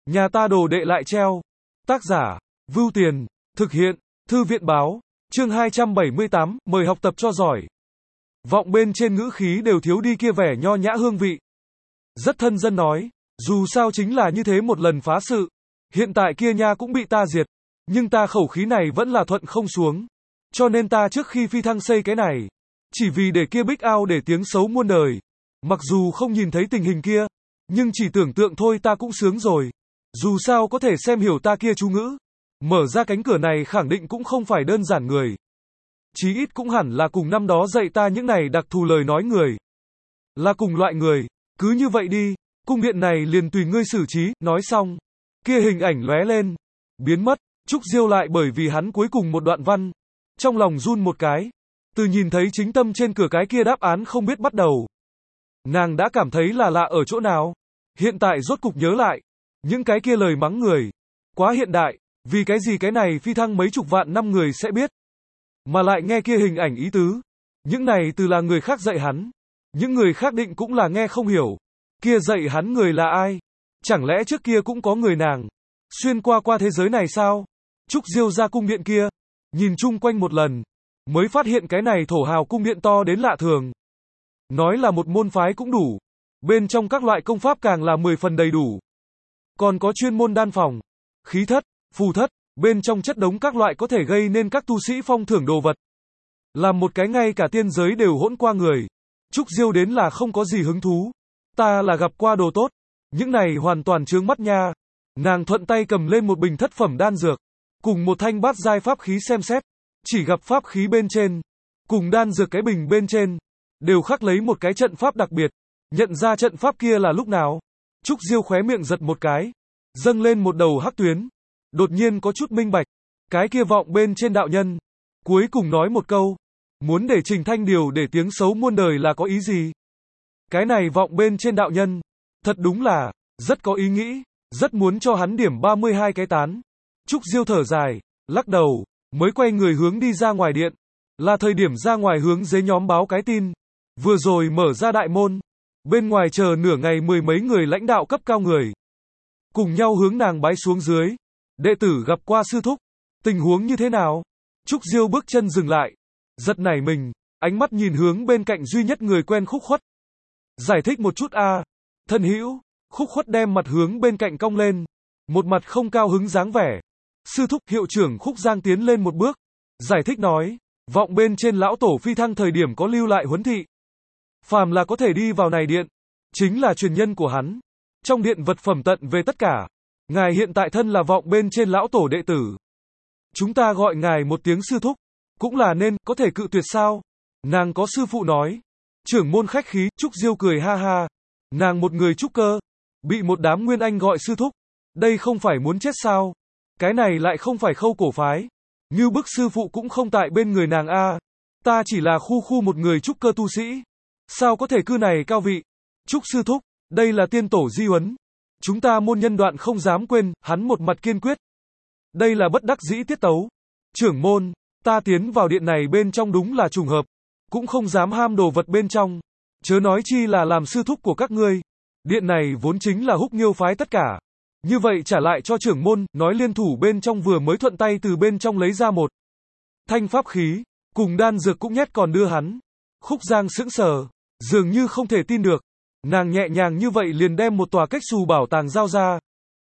Nhà ta đồ đệ lại treo. Tác giả, Vưu Tiền, thực hiện, Thư viện báo, chương 278, mời học tập cho giỏi. Vọng bên trên ngữ khí đều thiếu đi kia vẻ nho nhã hương vị. Rất thân dân nói, dù sao chính là như thế một lần phá sự. Hiện tại kia nha cũng bị ta diệt, nhưng ta khẩu khí này vẫn là thuận không xuống. Cho nên ta trước khi phi thăng xây cái này, chỉ vì để kia bích ao để tiếng xấu muôn đời. Mặc dù không nhìn thấy tình hình kia, nhưng chỉ tưởng tượng thôi ta cũng sướng rồi. Dù sao có thể xem hiểu ta kia chú ngữ. Mở ra cánh cửa này khẳng định cũng không phải đơn giản người. Chí ít cũng hẳn là cùng năm đó dạy ta những này đặc thù lời nói người. Là cùng loại người, cứ như vậy đi, cung điện này liền tùy ngươi xử trí, nói xong. Kia hình ảnh lóe lên, biến mất, Trúc Diêu lại bởi vì hắn cuối cùng một đoạn văn. Trong lòng run một cái, từ nhìn thấy chính tâm trên cửa cái kia đáp án không biết bắt đầu. Nàng đã cảm thấy là lạ ở chỗ nào. Hiện tại rốt cục nhớ lại, những cái kia lời mắng người. Quá hiện đại, vì cái gì cái này phi thăng mấy chục vạn năm người sẽ biết. Mà lại nghe kia hình ảnh ý tứ. Những này từ là người khác dạy hắn. Những người khác định cũng là nghe không hiểu. Kia dạy hắn người là ai? Chẳng lẽ trước kia cũng có người nàng xuyên qua thế giới này sao? Trúc Diêu ra cung điện kia, nhìn chung quanh một lần, mới phát hiện cái này thổ hào cung điện to đến lạ thường. Nói là một môn phái cũng đủ. Bên trong các loại công pháp càng là 10 phần đầy đủ. Còn có chuyên môn đan phòng, khí thất, phù thất, bên trong chất đống các loại có thể gây nên các tu sĩ phong thưởng đồ vật. Làm một cái ngay cả tiên giới đều hỗn qua người. Trúc Diêu đến là không có gì hứng thú. Ta là gặp qua đồ tốt. Những này hoàn toàn chướng mắt nha. Nàng thuận tay cầm lên một bình thất phẩm đan dược. Cùng một thanh bát giai pháp khí xem xét. Chỉ gặp pháp khí bên trên. Cùng đan dược cái bình bên trên. Đều khắc lấy một cái trận pháp đặc biệt. Nhận ra trận pháp kia là lúc nào. Trúc Diêu khóe miệng giật một cái. Dâng lên một đầu hắc tuyến. Đột nhiên có chút minh bạch. Cái kia vọng bên trên đạo nhân. Cuối cùng nói một câu. Muốn để Trình Thanh Điều để tiếng xấu muôn đời là có ý gì? Cái này vọng bên trên đạo nhân. Thật đúng là, rất có ý nghĩ. Rất muốn cho hắn điểm 32 cái tán. Trúc Diêu thở dài, lắc đầu. Mới quay người hướng đi ra ngoài điện. Là thời điểm ra ngoài hướng dưới nhóm báo cái tin. Vừa rồi mở ra đại môn. Bên ngoài chờ nửa ngày 10 mấy người lãnh đạo cấp cao người. Cùng nhau hướng nàng bái xuống dưới. Đệ tử gặp qua sư thúc. Tình huống như thế nào? Trúc Diêu bước chân dừng lại. Giật nảy mình. Ánh mắt nhìn hướng bên cạnh duy nhất người quen Khúc Khuất. Giải thích một chút a. Thân hữu. Khúc Khuất đem mặt hướng bên cạnh cong lên. Một mặt không cao hứng dáng vẻ. Sư thúc hiệu trưởng Khúc Giang tiến lên một bước. Giải thích nói. Vọng bên trên lão tổ phi thăng thời điểm có lưu lại huấn thị. Phàm là có thể đi vào này điện. Chính là truyền nhân của hắn. Trong điện vật phẩm tận về tất cả. Ngài hiện tại thân là vọng bên trên lão tổ đệ tử. Chúng ta gọi ngài một tiếng sư thúc. Cũng là nên, có thể cự tuyệt sao? Nàng có sư phụ nói. Trưởng môn khách khí, Trúc Diêu cười ha ha. Nàng một người trúc cơ. Bị một đám nguyên anh gọi sư thúc. Đây không phải muốn chết sao? Cái này lại không phải khâu cổ phái. Như bức sư phụ cũng không tại bên người nàng a. Ta chỉ là khu một người trúc cơ tu sĩ. Sao có thể cư này cao vị? Trúc sư thúc, đây là tiên tổ di huấn. Chúng ta môn nhân đoạn không dám quên, hắn một mặt kiên quyết. Đây là bất đắc dĩ tiết tấu. Trưởng môn, ta tiến vào điện này bên trong đúng là trùng hợp. Cũng không dám ham đồ vật bên trong. Chớ nói chi là làm sư thúc của các ngươi. Điện này vốn chính là Húc Nghiêu phái tất cả. Như vậy trả lại cho trưởng môn, nói liên thủ bên trong vừa mới thuận tay từ bên trong lấy ra một thanh pháp khí, cùng đan dược cũng nhét còn đưa hắn. Khúc Giang sững sờ, dường như không thể tin được. Nàng nhẹ nhàng như vậy liền đem một tòa cách xù bảo tàng giao ra.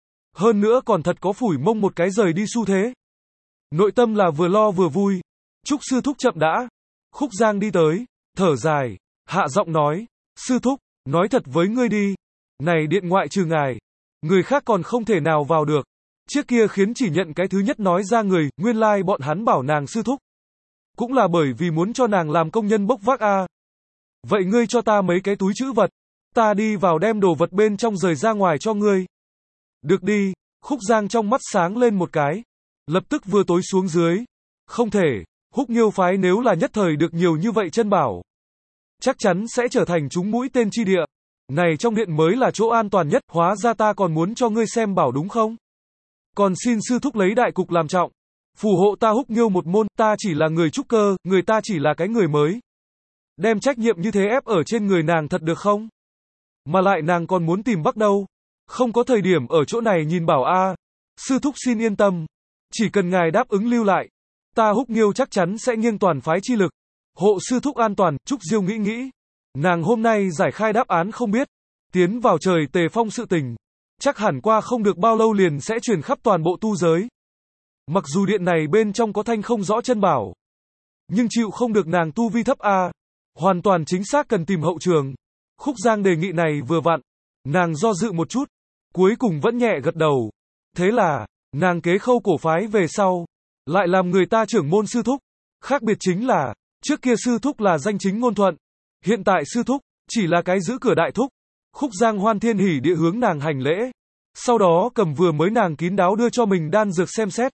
Hơn nữa còn thật có phủi mông một cái rời đi xu thế. Nội tâm là vừa lo vừa vui. Trúc sư thúc chậm đã. Khúc Giang đi tới, thở dài, hạ giọng nói, sư thúc, nói thật với ngươi đi. Này điện ngoại trừ ngài, người khác còn không thể nào vào được. Trước kia khiến chỉ nhận cái thứ nhất nói ra người, nguyên lai bọn hắn bảo nàng sư thúc. Cũng là bởi vì muốn cho nàng làm công nhân bốc vác a. Vậy ngươi cho ta mấy cái túi trữ vật. Ta đi vào đem đồ vật bên trong rời ra ngoài cho ngươi. Được đi, Khúc Giang trong mắt sáng lên một cái. Lập tức vừa tối xuống dưới. Không thể, Húc Nghiêu phái nếu là nhất thời được nhiều như vậy chân bảo. Chắc chắn sẽ trở thành chúng mũi tên chi địa. Này trong điện mới là chỗ an toàn nhất, hóa ra ta còn muốn cho ngươi xem bảo đúng không? Còn xin sư thúc lấy đại cục làm trọng. Phù hộ ta Húc Nghiêu một môn, ta chỉ là người trúc cơ, người ta chỉ là cái người mới. Đem trách nhiệm như thế ép ở trên người nàng thật được không? Mà lại nàng còn muốn tìm Bắc đâu. Không có thời điểm ở chỗ này nhìn bảo a. Sư thúc xin yên tâm. Chỉ cần ngài đáp ứng lưu lại, ta Húc Nghiêu chắc chắn sẽ nghiêng toàn phái chi lực. Hộ sư thúc an toàn, Trúc Diêu nghĩ. Nàng hôm nay giải khai đáp án không biết. Tiến vào trời Tề Phong sự tình. Chắc hẳn qua không được bao lâu liền sẽ truyền khắp toàn bộ tu giới. Mặc dù điện này bên trong có thanh không rõ chân bảo. Nhưng chịu không được nàng tu vi thấp a. Hoàn toàn chính xác cần tìm hậu trường. Khúc Giang đề nghị này vừa vặn. Nàng do dự một chút. Cuối cùng vẫn nhẹ gật đầu. Thế là, nàng kế khâu cổ phái về sau. Lại làm người ta trưởng môn sư thúc. Khác biệt chính là, trước kia sư thúc là danh chính ngôn thuận. Hiện tại sư thúc, chỉ là cái giữ cửa đại thúc. Khúc Giang hoan thiên hỉ địa hướng nàng hành lễ. Sau đó cầm vừa mới nàng kín đáo đưa cho mình đan dược xem xét.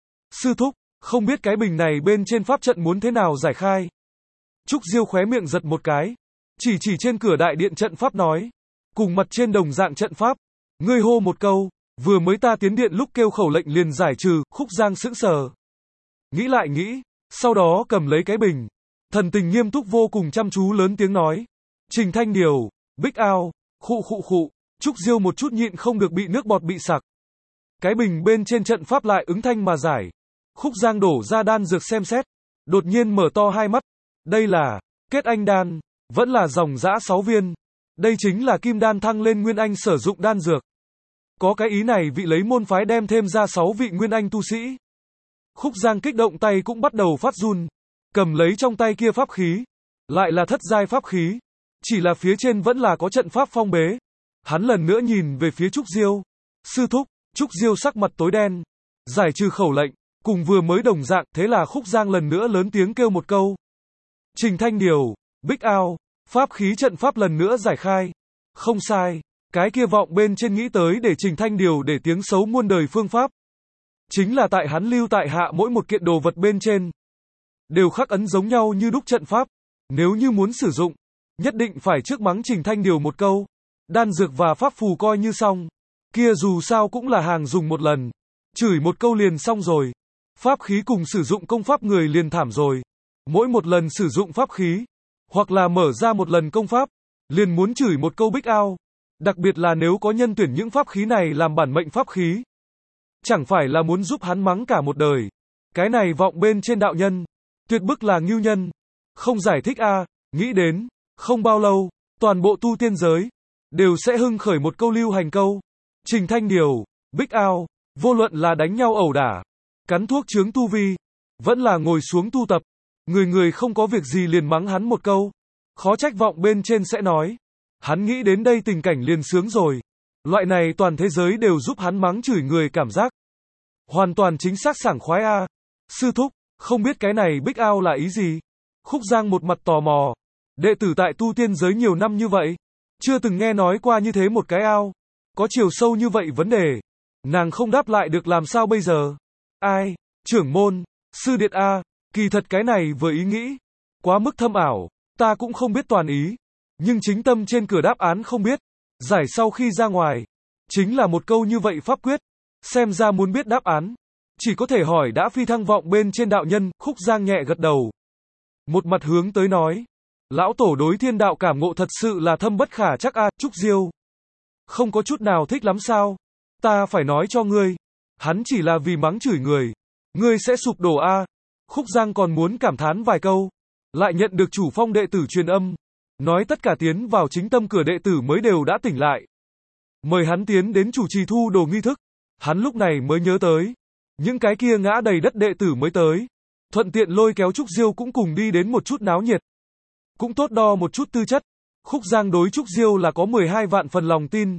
Sư thúc, không biết cái bình này bên trên pháp trận muốn thế nào giải khai. Trúc Diêu khóe miệng giật một cái. Chỉ trên cửa đại điện trận pháp nói. Cùng mặt trên đồng dạng trận pháp. Ngươi hô một câu. Vừa mới ta tiến điện lúc kêu khẩu lệnh liền giải trừ. Khúc Giang sững sờ. Nghĩ lại nghĩ. Sau đó cầm lấy cái bình. Thần tình nghiêm túc vô cùng chăm chú lớn tiếng nói. Trình Thanh Điều, Bích Ao, khụ. Trúc Diêu một chút nhịn không được bị nước bọt bị sặc. Cái bình bên trên trận pháp lại ứng thanh mà giải. Khúc Giang đổ ra đan dược xem xét. Đột nhiên mở to hai mắt. Đây là kết anh đan. Vẫn là dòng dã 6 viên. Đây chính là kim đan thăng lên nguyên anh sử dụng đan dược. Có cái ý này vị lấy môn phái đem thêm ra 6 vị nguyên anh tu sĩ. Khúc Giang kích động tay cũng bắt đầu phát run. Cầm lấy trong tay kia pháp khí. Lại là thất giai pháp khí. Chỉ là phía trên vẫn là có trận pháp phong bế. Hắn lần nữa nhìn về phía Trúc Diêu. Sư thúc, Trúc Diêu sắc mặt tối đen. Giải trừ khẩu lệnh. Cùng vừa mới đồng dạng, thế là Khúc Giang lần nữa lớn tiếng kêu một câu. Trình Thanh Điều, Bích Ao, pháp khí trận pháp lần nữa giải khai. Không sai, cái kia vọng bên trên nghĩ tới để Trình Thanh Điều để tiếng xấu muôn đời phương pháp. Chính là tại hắn lưu tại hạ mỗi một kiện đồ vật bên trên. Đều khắc ấn giống nhau như đúc trận pháp. Nếu như muốn sử dụng, nhất định phải trước mắng Trình Thanh Điều một câu. Đan dược và pháp phù coi như xong. Kia dù sao cũng là hàng dùng một lần. Chửi một câu liền xong rồi. Pháp khí cùng sử dụng công pháp người liền thảm rồi. Mỗi một lần sử dụng pháp khí, hoặc là mở ra một lần công pháp, liền muốn chửi một câu Bích Ao. Đặc biệt là nếu có nhân tuyển những pháp khí này làm bản mệnh pháp khí. Chẳng phải là muốn giúp hắn mắng cả một đời. Cái này vọng bên trên đạo nhân. Tuyệt bức là ngưu nhân. Không giải thích a. Nghĩ đến, không bao lâu, toàn bộ tu tiên giới đều sẽ hưng khởi một câu lưu hành câu. Trình Thanh Điều, Bích Ao, vô luận là đánh nhau ẩu đả, cắn thuốc chướng tu vi, vẫn là ngồi xuống tu tập, người không có việc gì liền mắng hắn một câu. Khó trách vọng bên trên sẽ nói. Hắn nghĩ đến đây tình cảnh liền sướng rồi. Loại này toàn thế giới đều giúp hắn mắng chửi người cảm giác. Hoàn toàn chính xác sảng khoái a. Sư thúc, không biết cái này Bích Ao là ý gì? Khúc Giang một mặt tò mò. Đệ tử tại tu tiên giới nhiều năm như vậy. Chưa từng nghe nói qua như thế một cái ao. Có chiều sâu như vậy vấn đề. Nàng không đáp lại được làm sao bây giờ? Ai? Trưởng môn, sư điện a, kỳ thật cái này vừa ý nghĩ. Quá mức thâm ảo, ta cũng không biết toàn ý. Nhưng chính tâm trên cửa đáp án không biết. Giải sau khi ra ngoài. Chính là một câu như vậy pháp quyết. Xem ra muốn biết đáp án. Chỉ có thể hỏi đã phi thăng vọng bên trên đạo nhân. Khúc Giang nhẹ gật đầu. Một mặt hướng tới nói. Lão tổ đối thiên đạo cảm ngộ thật sự là thâm bất khả chắc a. Trúc Diêu. Không có chút nào thích lắm sao? Ta phải nói cho ngươi. Hắn chỉ là vì mắng chửi người. Ngươi sẽ sụp đổ a. Khúc Giang còn muốn cảm thán vài câu. Lại nhận được chủ phong đệ tử truyền âm. Nói tất cả tiến vào chính tâm cửa đệ tử mới đều đã tỉnh lại. Mời hắn tiến đến chủ trì thu đồ nghi thức. Hắn lúc này mới nhớ tới. Những cái kia ngã đầy đất đệ tử mới tới. Thuận tiện lôi kéo Trúc Diêu cũng cùng đi đến một chút náo nhiệt. Cũng tốt đo một chút tư chất. Khúc Giang đối Trúc Diêu là có 12 vạn phần lòng tin.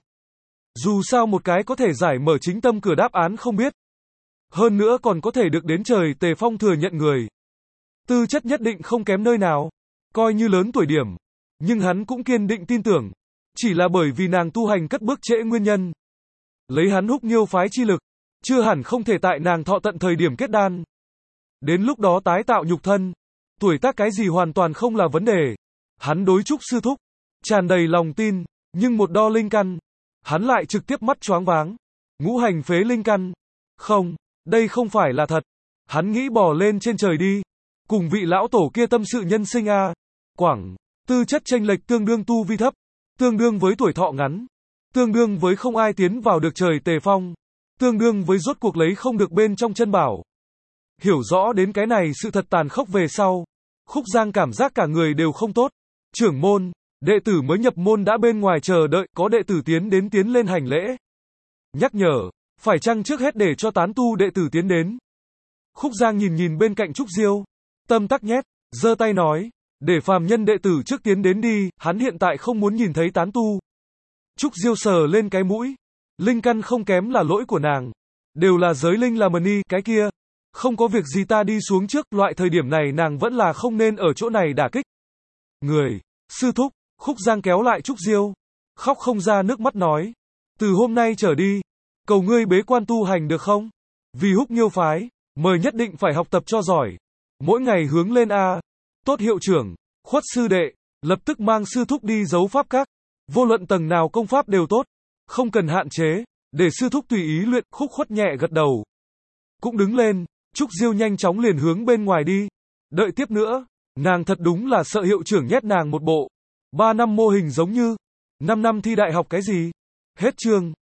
Dù sao một cái có thể giải mở chính tâm cửa đáp án không biết. Hơn nữa còn có thể được đến trời Tề Phong thừa nhận người. Tư chất nhất định không kém nơi nào. Coi như lớn tuổi điểm. Nhưng hắn cũng kiên định tin tưởng. Chỉ là bởi vì nàng tu hành cất bước trễ nguyên nhân. Lấy hắn Húc Nghiêu phái chi lực. Chưa hẳn không thể tại nàng thọ tận thời điểm kết đan. Đến lúc đó tái tạo nhục thân. Tuổi tác cái gì hoàn toàn không là vấn đề. Hắn đối Trúc sư thúc. Tràn đầy lòng tin. Nhưng một đo linh căn. Hắn lại trực tiếp mắt choáng váng. Ngũ hành phế linh căn. Không, đây không phải là thật. Hắn nghĩ bỏ lên trên trời đi. Cùng vị lão tổ kia tâm sự nhân sinh a. Quảng, tư chất chênh lệch tương đương tu vi thấp. Tương đương với tuổi thọ ngắn. tương đương với không ai tiến vào được trời Tề Phong, tương đương với rốt cuộc lấy không được bên trong chân bảo. Hiểu rõ đến cái này sự thật tàn khốc về sau, Khúc Giang cảm giác cả người đều không tốt. Trưởng môn, đệ tử mới nhập môn đã bên ngoài chờ đợi, có đệ tử tiến lên hành lễ. Nhắc nhở, phải chăng trước hết để cho tán tu đệ tử tiến đến. Khúc Giang nhìn bên cạnh Trúc Diêu, tâm tắc nhét, giơ tay nói, để phàm nhân đệ tử trước tiến đến đi, hắn hiện tại không muốn nhìn thấy tán tu. Trúc Diêu sờ lên cái mũi, linh căn không kém là lỗi của nàng, đều là giới linh là mần y, cái kia, không có việc gì ta đi xuống trước, loại thời điểm này nàng vẫn là không nên ở chỗ này đả kích. Người, sư thúc, Khúc Giang kéo lại Trúc Diêu, khóc không ra nước mắt nói, từ hôm nay trở đi, cầu ngươi bế quan tu hành được không? Vì Húc Nghiêu phái, mời nhất định phải học tập cho giỏi, mỗi ngày hướng lên a. Tốt hiệu trưởng, Khuất sư đệ, lập tức mang sư thúc đi giấu pháp các, vô luận tầng nào công pháp đều tốt, không cần hạn chế, để sư thúc tùy ý luyện. Khúc Khuất nhẹ gật đầu, cũng đứng lên. Trúc Diêu nhanh chóng liền hướng bên ngoài đi. Đợi tiếp nữa, nàng thật đúng là sợ hiệu trưởng nhét nàng một bộ 3 năm mô hình giống như 5 năm thi đại học cái gì. Hết chương.